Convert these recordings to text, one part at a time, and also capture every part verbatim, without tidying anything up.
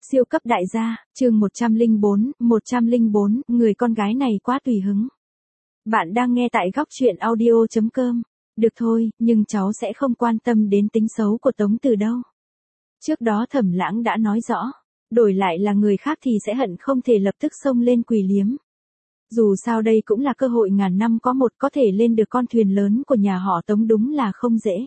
Siêu cấp đại gia, chương một trăm lẻ bốn, một trăm lẻ bốn, người con gái này quá tùy hứng. Bạn đang nghe tại góc truyện audio chấm com. Được thôi, nhưng cháu sẽ không quan tâm đến tính xấu của Tống Từ đâu. Trước đó Thẩm Lãng đã nói rõ, đổi lại là người khác thì sẽ hận không thể lập tức xông lên quỳ liếm. Dù sao đây cũng là cơ hội ngàn năm có một, có thể lên được con thuyền lớn của nhà họ Tống đúng là không dễ.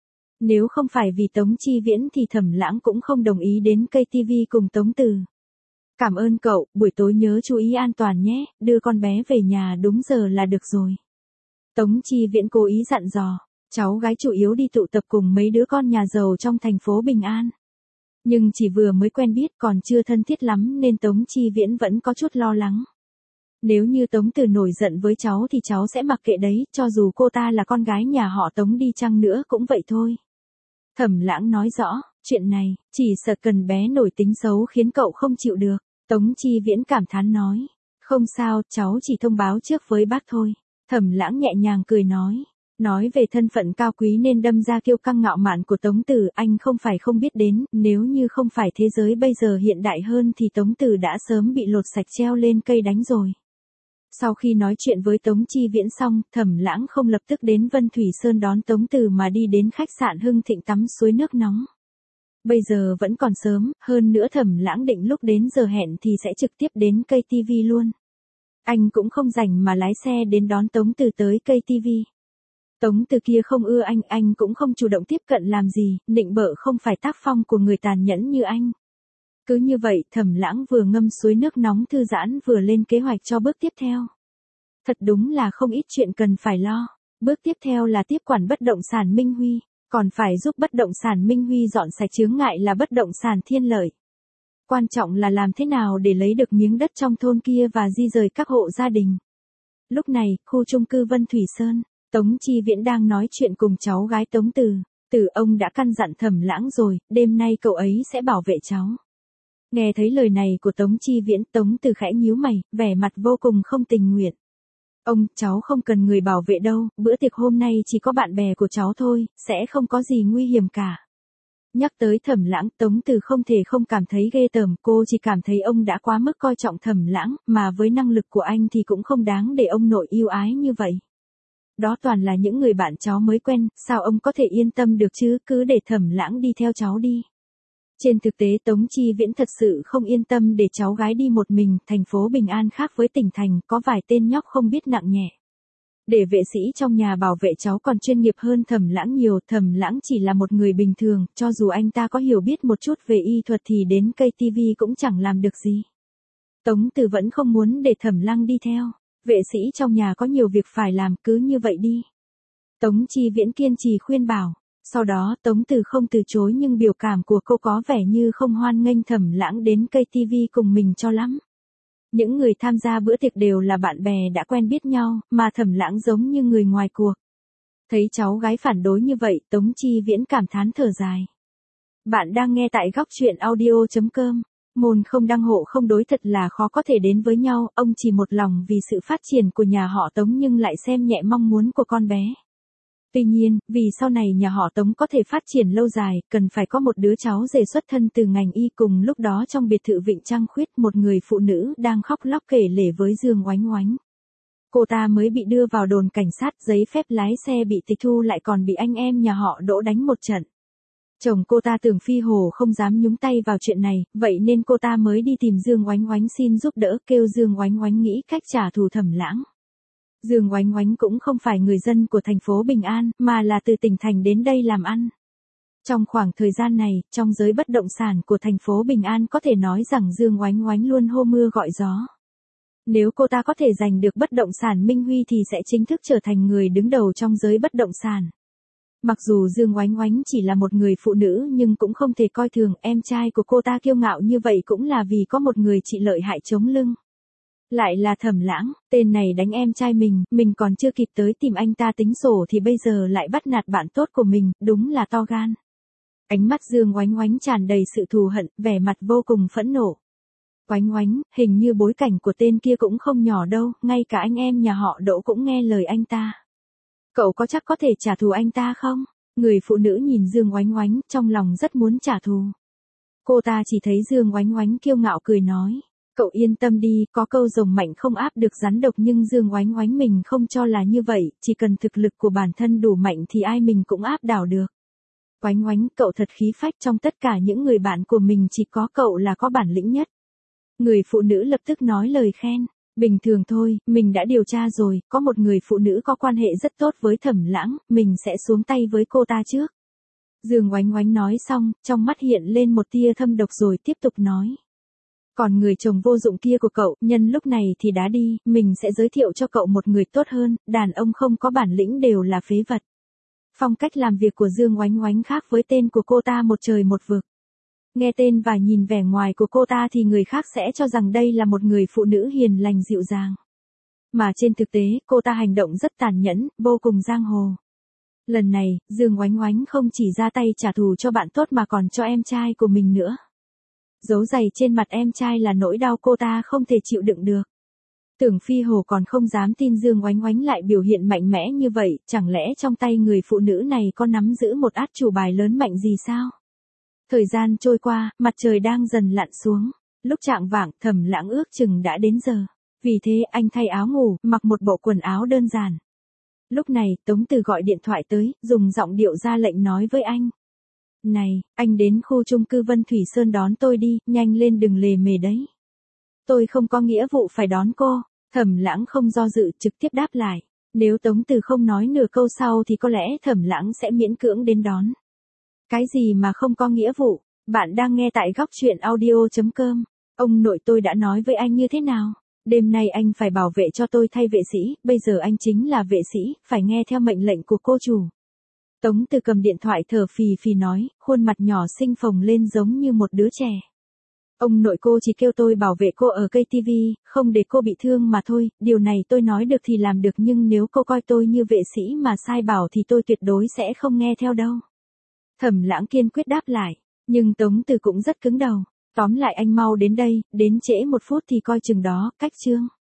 Nếu không phải vì Tống Chi Viễn thì Thẩm Lãng cũng không đồng ý đến ca tê vê cùng Tống Từ. Cảm ơn cậu, buổi tối nhớ chú ý an toàn nhé, đưa con bé về nhà đúng giờ là được rồi. Tống Chi Viễn cố ý dặn dò, cháu gái chủ yếu đi tụ tập cùng mấy đứa con nhà giàu trong thành phố Bình An. Nhưng chỉ vừa mới quen biết còn chưa thân thiết lắm nên Tống Chi Viễn vẫn có chút lo lắng. Nếu như Tống Từ nổi giận với cháu thì cháu sẽ mặc kệ đấy, cho dù cô ta là con gái nhà họ Tống đi chăng nữa cũng vậy thôi. Thẩm Lãng nói rõ, chuyện này, chỉ sợ cần bé nổi tính xấu khiến cậu không chịu được. Tống Chi Viễn cảm thán nói, không sao, cháu chỉ thông báo trước với bác thôi. Thẩm Lãng nhẹ nhàng cười nói, nói về thân phận cao quý nên đâm ra kiêu căng ngạo mạn của Tống Từ anh không phải không biết đến, nếu như không phải thế giới bây giờ hiện đại hơn thì Tống Từ đã sớm bị lột sạch treo lên cây đánh rồi. Sau khi nói chuyện với Tống Chi Viễn xong, Thẩm Lãng không lập tức đến Vân Thủy Sơn đón Tống Từ mà đi đến khách sạn Hưng Thịnh tắm suối nước nóng. Bây giờ vẫn còn sớm, hơn nữa Thẩm Lãng định lúc đến giờ hẹn thì sẽ trực tiếp đến ca tê vê luôn. Anh cũng không rảnh mà lái xe đến đón Tống Từ tới ca tê vê. Tống Từ kia không ưa anh, anh cũng không chủ động tiếp cận làm gì, nịnh bợ không phải tác phong của người tàn nhẫn như anh. Cứ như vậy, Thẩm Lãng vừa ngâm suối nước nóng thư giãn vừa lên kế hoạch cho bước tiếp theo. Thật đúng là không ít chuyện cần phải lo. Bước tiếp theo là tiếp quản bất động sản Minh Huy, còn phải giúp bất động sản Minh Huy dọn sạch chướng ngại là bất động sản Thiên Lợi. Quan trọng là làm thế nào để lấy được miếng đất trong thôn kia và di rời các hộ gia đình. Lúc này, khu chung cư Vân Thủy Sơn, Tống Chi Viễn đang nói chuyện cùng cháu gái Tống Từ. Từ ông đã căn dặn Thẩm Lãng rồi, đêm nay cậu ấy sẽ bảo vệ cháu. Nghe thấy lời này của Tống Chi Viễn, Tống Từ khẽ nhíu mày, vẻ mặt vô cùng không tình nguyện. Ông, cháu không cần người bảo vệ đâu, bữa tiệc hôm nay chỉ có bạn bè của cháu thôi, sẽ không có gì nguy hiểm cả. Nhắc tới Thẩm Lãng, Tống Từ không thể không cảm thấy ghê tởm, cô chỉ cảm thấy ông đã quá mức coi trọng Thẩm Lãng, mà với năng lực của anh thì cũng không đáng để ông nội yêu ái như vậy. Đó toàn là những người bạn cháu mới quen, sao ông có thể yên tâm được chứ, cứ để Thẩm Lãng đi theo cháu đi. Trên thực tế Tống Chi Viễn thật sự không yên tâm để cháu gái đi một mình, thành phố Bình An khác với tỉnh thành, có vài tên nhóc không biết nặng nhẹ. Để vệ sĩ trong nhà bảo vệ cháu còn chuyên nghiệp hơn Thẩm Lãng nhiều, Thẩm Lãng chỉ là một người bình thường, cho dù anh ta có hiểu biết một chút về y thuật thì đến ca tê vê cũng chẳng làm được gì. Tống Từ vẫn không muốn để Thẩm Lãng đi theo, vệ sĩ trong nhà có nhiều việc phải làm, cứ như vậy đi. Tống Chi Viễn kiên trì khuyên bảo. Sau đó Tống Từ không từ chối nhưng biểu cảm của cô có vẻ như không hoan nghênh Thẩm Lãng đến ca tê vê cùng mình cho lắm. Những người tham gia bữa tiệc đều là bạn bè đã quen biết nhau, mà Thẩm Lãng giống như người ngoài cuộc. Thấy cháu gái phản đối như vậy, Tống Chi Viễn cảm thán thở dài. Bạn đang nghe tại góc truyện audio chấm com. Môn không đăng hộ không đối thật là khó có thể đến với nhau, ông chỉ một lòng vì sự phát triển của nhà họ Tống nhưng lại xem nhẹ mong muốn của con bé. Tuy nhiên, vì sau này nhà họ Tống có thể phát triển lâu dài, cần phải có một đứa cháu rể xuất thân từ ngành y. Cùng lúc đó trong biệt thự Vịnh Trăng Khuyết, một người phụ nữ đang khóc lóc kể lể với Dương Oánh Oánh. Cô ta mới bị đưa vào đồn cảnh sát, giấy phép lái xe bị tịch thu lại còn bị anh em nhà họ Đỗ đánh một trận. Chồng cô ta tưởng phi hồ không dám nhúng tay vào chuyện này, vậy nên cô ta mới đi tìm Dương Oánh Oánh xin giúp đỡ, kêu Dương Oánh Oánh nghĩ cách trả thù Thẩm Lãng. Dương Oánh Oánh cũng không phải người dân của thành phố Bình An, mà là từ tỉnh thành đến đây làm ăn. Trong khoảng thời gian này, trong giới bất động sản của thành phố Bình An có thể nói rằng Dương Oánh Oánh luôn hô mưa gọi gió. Nếu cô ta có thể giành được bất động sản Minh Huy thì sẽ chính thức trở thành người đứng đầu trong giới bất động sản. Mặc dù Dương Oánh Oánh chỉ là một người phụ nữ nhưng cũng không thể coi thường, em trai của cô ta kiêu ngạo như vậy cũng là vì có một người chị lợi hại chống lưng. Lại là Thẩm Lãng, tên này đánh em trai mình, mình còn chưa kịp tới tìm anh ta tính sổ thì bây giờ lại bắt nạt bạn tốt của mình, đúng là to gan. Ánh mắt Dương Oánh Oánh tràn đầy sự thù hận, vẻ mặt vô cùng phẫn nộ. Oánh Oánh, hình như bối cảnh của tên kia cũng không nhỏ đâu, ngay cả anh em nhà họ Đỗ cũng nghe lời anh ta. Cậu có chắc có thể trả thù anh ta không? Người phụ nữ nhìn Dương Oánh Oánh, trong lòng rất muốn trả thù. cô ta chỉ thấy Dương Oánh Oánh kiêu ngạo cười nói. Cậu yên tâm đi, có câu rồng mạnh không áp được rắn độc nhưng Dương Oánh Oánh mình không cho là như vậy, chỉ cần thực lực của bản thân đủ mạnh thì ai mình cũng áp đảo được. Oánh Oánh, cậu thật khí phách, trong tất cả những người bạn của mình chỉ có cậu là có bản lĩnh nhất. Người phụ nữ lập tức nói lời khen. Bình thường thôi, mình đã điều tra rồi, có một người phụ nữ có quan hệ rất tốt với Thẩm Lãng, mình sẽ xuống tay với cô ta trước. Dương Oánh Oánh nói xong, trong mắt hiện lên một tia thâm độc rồi tiếp tục nói. Còn người chồng vô dụng kia của cậu, nhân lúc này thì đã đi, mình sẽ giới thiệu cho cậu một người tốt hơn, đàn ông không có bản lĩnh đều là phế vật. Phong cách làm việc của Dương Oánh Oánh khác với tên của cô ta một trời một vực. Nghe tên và nhìn vẻ ngoài của cô ta thì người khác sẽ cho rằng đây là một người phụ nữ hiền lành dịu dàng. Mà trên thực tế, cô ta hành động rất tàn nhẫn, vô cùng giang hồ. Lần này, Dương Oánh Oánh không chỉ ra tay trả thù cho bạn tốt mà còn cho em trai của mình nữa. Dấu giày trên mặt em trai là nỗi đau cô ta không thể chịu đựng được. Tưởng Phi Hồ còn không dám tin Dương Oánh Oánh lại biểu hiện mạnh mẽ như vậy, chẳng lẽ trong tay người phụ nữ này có nắm giữ một át chủ bài lớn mạnh gì sao? Thời gian trôi qua, mặt trời đang dần lặn xuống. Lúc chạng vạng, Thẩm Lãng ước chừng đã đến giờ. Vì thế anh thay áo ngủ, mặc một bộ quần áo đơn giản. Lúc này, Tống Từ gọi điện thoại tới, dùng giọng điệu ra lệnh nói với anh. Này, anh đến khu chung cư Vân Thủy Sơn đón tôi đi, nhanh lên đừng lề mề đấy. Tôi không có nghĩa vụ phải đón cô. Thẩm Lãng không do dự, trực tiếp đáp lại. Nếu Tống Từ không nói nửa câu sau thì có lẽ Thẩm Lãng sẽ miễn cưỡng đến đón. Cái gì mà không có nghĩa vụ? Bạn đang nghe tại góc truyện audio chấm com. Ông nội tôi đã nói với anh như thế nào? Đêm nay anh phải bảo vệ cho tôi thay vệ sĩ, bây giờ anh chính là vệ sĩ, phải nghe theo mệnh lệnh của cô chủ. Tống Từ cầm điện thoại thở phì phì nói, khuôn mặt nhỏ xinh phồng lên giống như một đứa trẻ. Ông nội cô chỉ kêu tôi bảo vệ cô ở cây tivi, không để cô bị thương mà thôi, điều này tôi nói được thì làm được nhưng nếu cô coi tôi như vệ sĩ mà sai bảo thì tôi tuyệt đối sẽ không nghe theo đâu. Thẩm Lãng kiên quyết đáp lại, nhưng Tống Từ cũng rất cứng đầu. Tóm lại anh mau đến đây, đến trễ một phút thì coi chừng đó, cách chương.